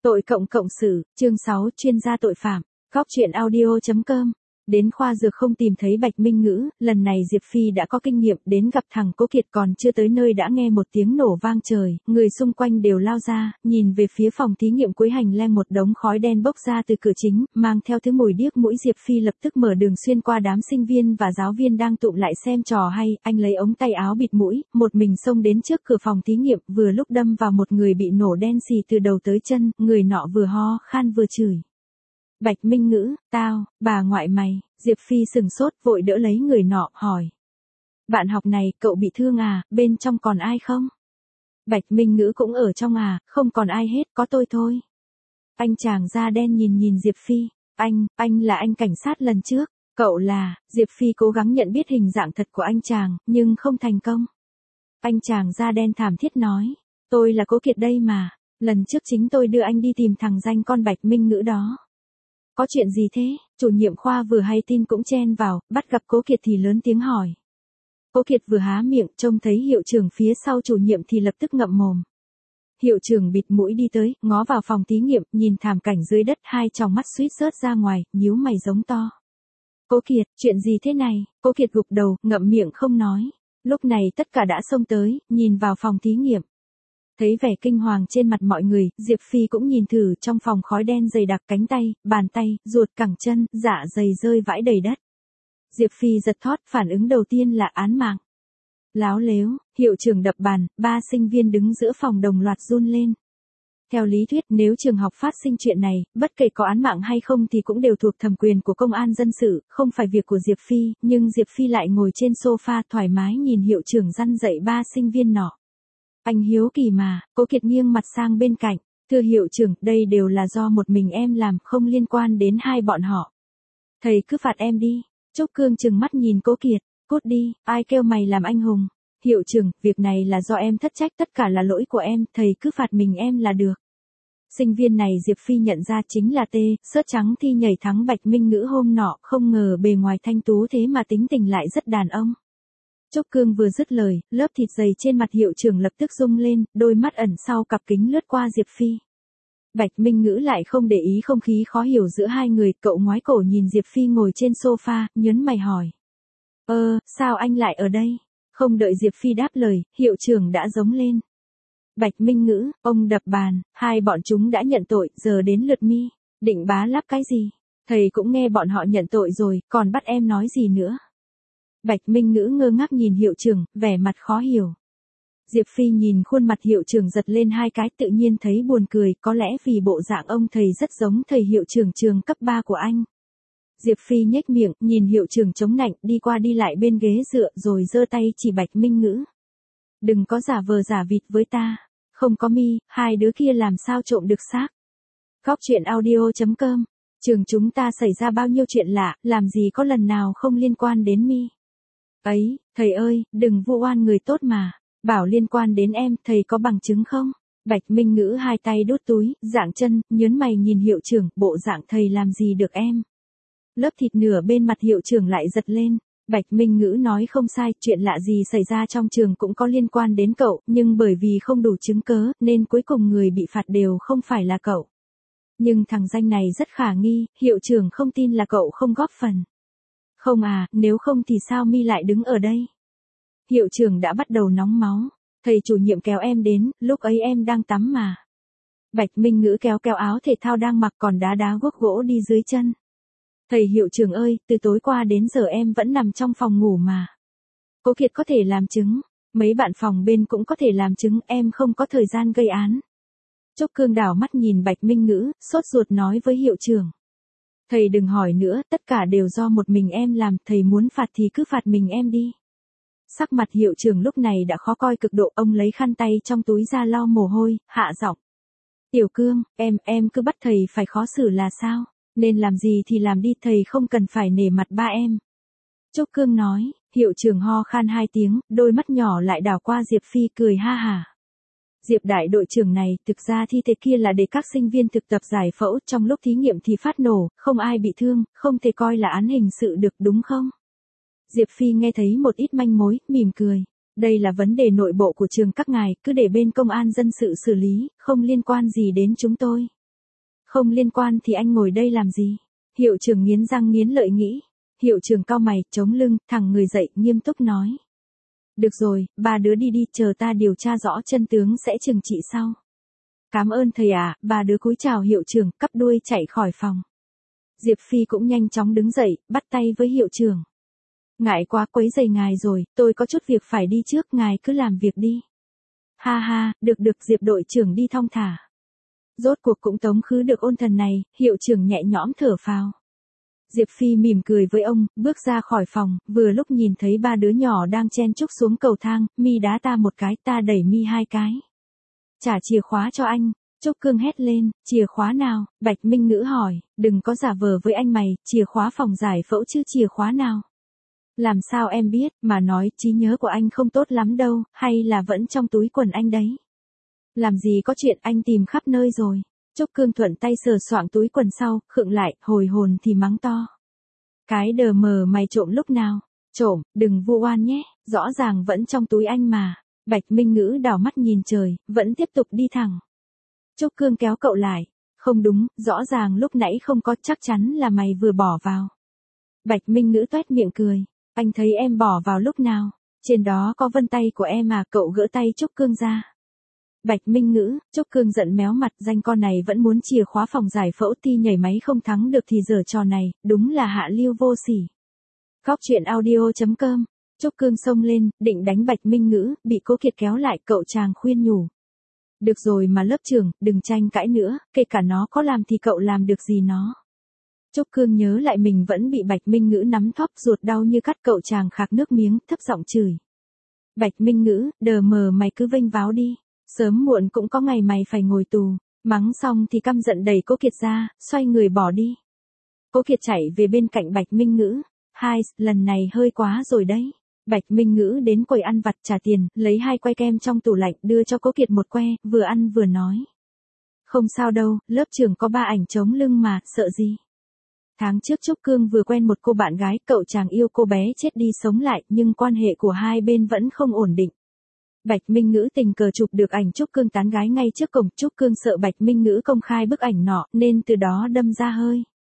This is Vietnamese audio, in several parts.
Tội cộng cộng xử, chương 6, chuyên gia tội phạm, góc truyện audio.com. Đến khoa dược không tìm thấy Bạch Minh Ngữ, lần này Diệp Phi đã có kinh nghiệm, đến gặp thằng Cố Kiệt còn chưa tới nơi đã nghe một tiếng nổ vang trời, người xung quanh đều lao ra, nhìn về phía phòng thí nghiệm cuối hành lang, một đống khói đen bốc ra từ cửa chính, mang theo thứ mùi điếc mũi. Diệp Phi lập tức mở đường xuyên qua đám sinh viên và giáo viên đang tụm lại xem trò hay, anh lấy ống tay áo bịt mũi, một mình xông đến trước cửa phòng thí nghiệm, vừa lúc đâm vào một người bị nổ đen xì từ đầu tới chân, người nọ vừa ho khan vừa chửi. Bạch Minh Ngữ, tao, bà ngoại mày. Diệp Phi sừng sốt, vội đỡ lấy người nọ, hỏi. Bạn học này, cậu bị thương à, bên trong còn ai không? Bạch Minh Ngữ cũng ở trong à, không còn ai hết, có tôi thôi. Anh chàng da đen nhìn Diệp Phi. Anh là anh cảnh sát lần trước, cậu là, Diệp Phi cố gắng nhận biết hình dạng thật của anh chàng, nhưng không thành công. Anh chàng da đen thảm thiết nói, tôi là Cố Kiệt đây mà, lần trước chính tôi đưa anh đi tìm thằng danh con Bạch Minh Ngữ đó. Có chuyện gì thế? Chủ nhiệm khoa vừa hay tin cũng chen vào, bắt gặp Cố Kiệt thì lớn tiếng hỏi. Cố Kiệt vừa há miệng, trông thấy hiệu trưởng phía sau chủ nhiệm thì lập tức ngậm mồm. Hiệu trưởng bịt mũi đi tới, ngó vào phòng thí nghiệm, nhìn thảm cảnh dưới đất, hai tròng mắt suýt rớt ra ngoài, nhíu mày giống to. Cố Kiệt, chuyện gì thế này? Cố Kiệt gục đầu, ngậm miệng không nói. Lúc này tất cả đã xông tới, nhìn vào phòng thí nghiệm. Thấy vẻ kinh hoàng trên mặt mọi người, Diệp Phi cũng nhìn thử trong phòng khói đen dày đặc, cánh tay, bàn tay, ruột, cẳng chân, dạ dày rơi vãi đầy đất. Diệp Phi giật thót, phản ứng đầu tiên là án mạng. Láo lếu, hiệu trưởng đập bàn, 3 sinh viên đứng giữa phòng đồng loạt run lên. Theo lý thuyết, nếu trường học phát sinh chuyện này, bất kể có án mạng hay không thì cũng đều thuộc thẩm quyền của công an dân sự, không phải việc của Diệp Phi, nhưng Diệp Phi lại ngồi trên sofa thoải mái nhìn hiệu trưởng răn dạy 3 sinh viên nọ. Anh hiếu kỳ mà, Cố Kiệt nghiêng mặt sang bên cạnh, thưa hiệu trưởng, đây đều là do một mình em làm, không liên quan đến hai bọn họ. Thầy cứ phạt em đi. Trúc Cương trừng mắt nhìn Cố Kiệt, cút đi, ai kêu mày làm anh hùng. Hiệu trưởng, việc này là do em thất trách, tất cả là lỗi của em, thầy cứ phạt mình em là được. Sinh viên này Diệp Phi nhận ra chính là Sớt trắng thi nhảy thắng Bạch Minh Ngữ hôm nọ, không ngờ bề ngoài thanh tú thế mà tính tình lại rất đàn ông. Trúc Cương vừa dứt lời, lớp thịt dày trên mặt hiệu trưởng lập tức rung lên, đôi mắt ẩn sau cặp kính lướt qua Diệp Phi. Bạch Minh Ngữ lại không để ý không khí khó hiểu giữa hai người, cậu ngoái cổ nhìn Diệp Phi ngồi trên sofa, nhớn mày hỏi. Sao anh lại ở đây? Không đợi Diệp Phi đáp lời, hiệu trưởng đã giống lên. Bạch Minh Ngữ, ông đập bàn, hai bọn chúng đã nhận tội, giờ đến lượt mi, định bá lắp cái gì? Thầy cũng nghe bọn họ nhận tội rồi, còn bắt em nói gì nữa? Bạch Minh Ngữ ngơ ngác nhìn hiệu trưởng, vẻ mặt khó hiểu. Diệp Phi nhìn khuôn mặt hiệu trưởng giật lên hai cái, tự nhiên thấy buồn cười, có lẽ vì bộ dạng ông thầy rất giống thầy hiệu trưởng trường cấp 3 của anh. Diệp Phi nhếch miệng, nhìn hiệu trưởng chống nạnh, đi qua đi lại bên ghế dựa, rồi giơ tay chỉ Bạch Minh Ngữ. Đừng có giả vờ giả vịt với ta. Không có mi, hai đứa kia làm sao trộm được xác. Góc truyện audio.com. Trường chúng ta xảy ra bao nhiêu chuyện lạ, làm gì có lần nào không liên quan đến mi. Ấy, thầy ơi, đừng vu oan người tốt mà. Bảo liên quan đến em, thầy có bằng chứng không? Bạch Minh Ngữ hai tay đút túi, dạng chân, nhớn mày nhìn hiệu trưởng, bộ dạng thầy làm gì được em. Lớp thịt nửa bên mặt hiệu trưởng lại giật lên. Bạch Minh Ngữ nói không sai, chuyện lạ gì xảy ra trong trường cũng có liên quan đến cậu, nhưng bởi vì không đủ chứng cớ, nên cuối cùng người bị phạt đều không phải là cậu. Nhưng thằng danh này rất khả nghi, hiệu trưởng không tin là cậu không góp phần. Không à, nếu không thì sao mi lại đứng ở đây? Hiệu trưởng đã bắt đầu nóng máu. Thầy chủ nhiệm kéo em đến, lúc ấy em đang tắm mà. Bạch Minh Ngữ kéo áo thể thao đang mặc còn đá guốc gỗ đi dưới chân. Thầy hiệu trưởng ơi, từ tối qua đến giờ em vẫn nằm trong phòng ngủ mà. Cố Kiệt có thể làm chứng, mấy bạn phòng bên cũng có thể làm chứng, em không có thời gian gây án. Trúc Cương đảo mắt nhìn Bạch Minh Ngữ, sốt ruột nói với hiệu trưởng. Thầy đừng hỏi nữa, tất cả đều do một mình em làm, thầy muốn phạt thì cứ phạt mình em đi. Sắc mặt hiệu trưởng lúc này đã khó coi cực độ, ông lấy khăn tay trong túi ra lau mồ hôi, hạ giọng. Tiểu Cương, em cứ bắt thầy phải khó xử là sao? Nên làm gì thì làm đi, thầy không cần phải nể mặt ba em. Trúc Cương nói, hiệu trưởng ho khan 2 tiếng, đôi mắt nhỏ lại đảo qua Diệp Phi cười ha hả. Diệp đại đội trưởng này, thực ra thi thể kia là để các sinh viên thực tập giải phẫu, trong lúc thí nghiệm thì phát nổ, không ai bị thương, không thể coi là án hình sự được đúng không? Diệp Phi nghe thấy một ít manh mối, mỉm cười. Đây là vấn đề nội bộ của trường các ngài, cứ để bên công an dân sự xử lý, không liên quan gì đến chúng tôi. Không liên quan thì anh ngồi đây làm gì? Hiệu trưởng nghiến răng nghiến lợi nghĩ. Hiệu trưởng cau mày, chống lưng, thẳng người dậy, nghiêm túc nói. Được rồi, ba đứa đi đi, chờ ta điều tra rõ chân tướng sẽ trừng trị sau. Cảm ơn thầy ạ, ba đứa cúi chào hiệu trưởng, cắp đuôi chạy khỏi phòng. Diệp Phi cũng nhanh chóng đứng dậy, bắt tay với hiệu trưởng. Ngại quá quấy rầy ngài rồi, tôi có chút việc phải đi trước, ngài cứ làm việc đi. Ha ha, được Diệp đội trưởng đi thong thả. Rốt cuộc cũng tống khứ được ôn thần này, hiệu trưởng nhẹ nhõm thở phào. Diệp Phi mỉm cười với ông, bước ra khỏi phòng, vừa lúc nhìn thấy ba đứa nhỏ đang chen chúc xuống cầu thang, mi đá ta một cái, ta đẩy mi hai cái. Trả chìa khóa cho anh. Trúc Cương hét lên, chìa khóa nào? Bạch Minh Ngữ hỏi, đừng có giả vờ với anh mày, chìa khóa phòng giải phẫu chứ chìa khóa nào? Làm sao em biết, mà nói trí nhớ của anh không tốt lắm đâu, hay là vẫn trong túi quần anh đấy? Làm gì có chuyện, anh tìm khắp nơi rồi. Trúc Cương thuận tay sờ soạng túi quần sau, khựng lại, hồi hồn thì mắng to. Cái đờ mờ mày trộm lúc nào? Trộm, đừng vu oan nhé, rõ ràng vẫn trong túi anh mà. Bạch Minh Ngữ đảo mắt nhìn trời, vẫn tiếp tục đi thẳng. Trúc Cương kéo cậu lại. Không đúng, rõ ràng lúc nãy không có, chắc chắn là mày vừa bỏ vào. Bạch Minh Ngữ toét miệng cười. Anh thấy em bỏ vào lúc nào? Trên đó có vân tay của em à, cậu gỡ tay Trúc Cương ra. Bạch Minh Ngữ, Trúc Cương giận méo mặt, danh con này vẫn muốn chìa khóa phòng giải phẫu, thi nhảy máy không thắng được thì giở trò này, đúng là hạ lưu vô sỉ. Góc truyện audio.com. Trúc Cương xông lên, định đánh Bạch Minh Ngữ, bị Cố Kiệt kéo lại, cậu chàng khuyên nhủ. Được rồi mà lớp trưởng, đừng tranh cãi nữa, kể cả nó có làm thì cậu làm được gì nó. Trúc Cương nhớ lại mình vẫn bị Bạch Minh Ngữ nắm thóp, ruột đau như cắt, cậu chàng khạc nước miếng, thấp giọng chửi. Bạch Minh Ngữ, đờ mờ mày cứ vênh váo đi, sớm muộn cũng có ngày mày phải ngồi tù. Mắng xong thì căm giận đẩy Cố Kiệt ra, xoay người bỏ đi. Cố Kiệt chạy về bên cạnh Bạch Minh Ngữ. Hai, lần này hơi quá rồi đấy. Bạch Minh Ngữ đến quầy ăn vặt trả tiền, lấy 2 que kem trong tủ lạnh, đưa cho Cố Kiệt 1 que, vừa ăn vừa nói. Không sao đâu, lớp trưởng có 3 ảnh chống lưng mà, sợ gì. Tháng trước Trúc Cương vừa quen một cô bạn gái, cậu chàng yêu cô bé chết đi sống lại, nhưng quan hệ của hai bên vẫn không ổn định. Bạch Minh Ngữ tình cờ chụp được ảnh Trúc Cương tán gái ngay trước cổng, Trúc Cương sợ Bạch Minh Ngữ công khai bức ảnh nọ, nên từ đó đâm ra hơi.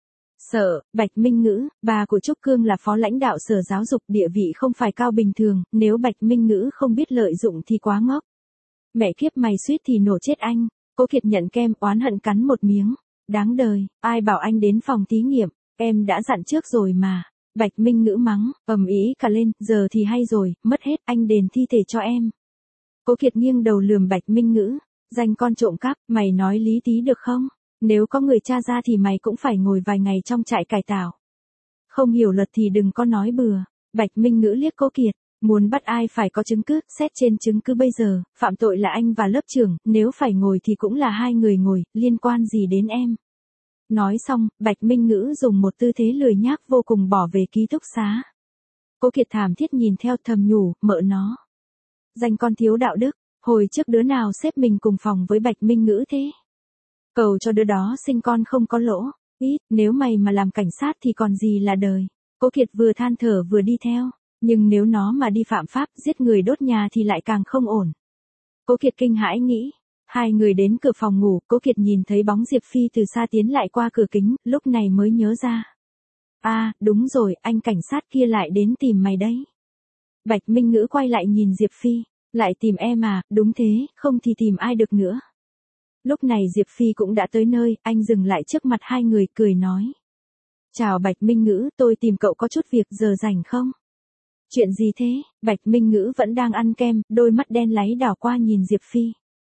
Sợ, Bạch Minh Ngữ, bà của Trúc Cương là phó lãnh đạo sở giáo dục, địa vị không phải cao bình thường, nếu Bạch Minh Ngữ không biết lợi dụng thì quá ngốc. Mẹ kiếp mày suýt thì nổ chết anh. Cố Kiệt nhận kem, oán hận cắn một miếng. Đáng đời, ai bảo anh đến phòng thí nghiệm, em đã dặn trước rồi mà. Bạch Minh Ngữ mắng, ầm ĩ cả lên, giờ thì hay rồi, mất hết, anh đền thi thể cho em. Cố Kiệt nghiêng đầu lườm Bạch Minh Ngữ, danh con trộm cắp, mày nói lý tí được không? Nếu có người tra ra thì mày cũng phải ngồi vài ngày trong trại cải tạo. Không hiểu luật thì đừng có nói bừa. Bạch Minh Ngữ liếc Cố Kiệt, muốn bắt ai phải có chứng cứ, xét trên chứng cứ bây giờ, phạm tội là anh và lớp trưởng, nếu phải ngồi thì cũng là 2 người ngồi, liên quan gì đến em. Nói xong, Bạch Minh Ngữ dùng một tư thế lười nhác vô cùng bỏ về ký túc xá. Cố Kiệt thảm thiết nhìn theo, thầm nhủ, mợ nó. Danh con thiếu đạo đức, hồi trước đứa nào xếp mình cùng phòng với Bạch Minh Ngữ thế? Cầu cho đứa đó sinh con không có lỗ, ít, nếu mày mà làm cảnh sát thì còn gì là đời. Cố Kiệt vừa than thở vừa đi theo, nhưng nếu nó mà đi phạm pháp, giết người đốt nhà thì lại càng không ổn. Cố Kiệt kinh hãi nghĩ. 2 người đến cửa phòng ngủ, Cố Kiệt nhìn thấy bóng Diệp Phi từ xa tiến lại qua cửa kính, lúc này mới nhớ ra. À, đúng rồi, anh cảnh sát kia lại đến tìm mày đấy. Bạch Minh Ngữ quay lại nhìn Diệp Phi, lại tìm em à, đúng thế, không thì tìm ai được nữa. Lúc này Diệp Phi cũng đã tới nơi, anh dừng lại trước mặt 2 người, cười nói. Chào Bạch Minh Ngữ, tôi tìm cậu có chút việc, giờ rảnh không? Chuyện gì thế? Bạch Minh Ngữ vẫn đang ăn kem, đôi mắt đen láy đảo qua nhìn Diệp Phi.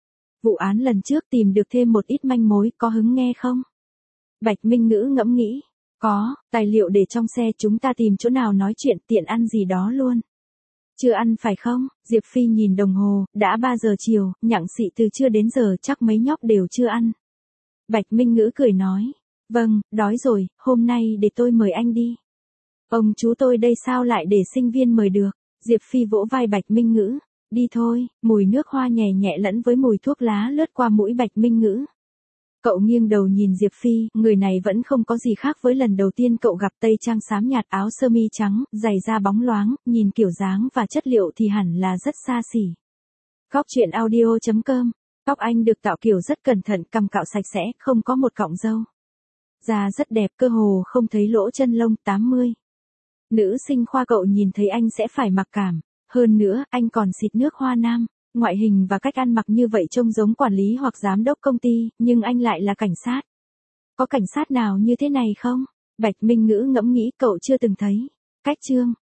Vụ án lần trước tìm được thêm một ít manh mối, có hứng nghe không? Bạch Minh Ngữ ngẫm nghĩ. Có, tài liệu để trong xe, chúng ta tìm chỗ nào nói chuyện, tiện ăn gì đó luôn. Chưa ăn phải không? Diệp Phi nhìn đồng hồ, đã 3 giờ chiều, nhặng xị từ trưa đến giờ chắc mấy nhóc đều chưa ăn. Bạch Minh Ngữ cười nói. Vâng, đói rồi, hôm nay để tôi mời anh đi. Ông chú tôi đây sao lại để sinh viên mời được? Diệp Phi vỗ vai Bạch Minh Ngữ. Đi thôi, mùi nước hoa nhẹ nhẹ lẫn với mùi thuốc lá lướt qua mũi Bạch Minh Ngữ. Cậu nghiêng đầu nhìn Diệp Phi, người này vẫn không có gì khác với lần đầu tiên cậu gặp, tây trang xám nhạt, áo sơ mi trắng, giày da bóng loáng, nhìn kiểu dáng và chất liệu thì hẳn là rất xa xỉ. Góc truyện audio.com Tóc anh được tạo kiểu rất cẩn thận, cằm cạo sạch sẽ, không có một cọng râu. Da rất đẹp, cơ hồ không thấy lỗ chân lông. 80. Nữ sinh khoa cậu nhìn thấy anh sẽ phải mặc cảm. Hơn nữa, anh còn xịt nước hoa nam. Ngoại hình và cách ăn mặc như vậy trông giống quản lý hoặc giám đốc công ty, nhưng anh lại là cảnh sát. Có cảnh sát nào như thế này không? Bạch Minh Ngữ ngẫm nghĩ, cậu chưa từng thấy. Cách trương.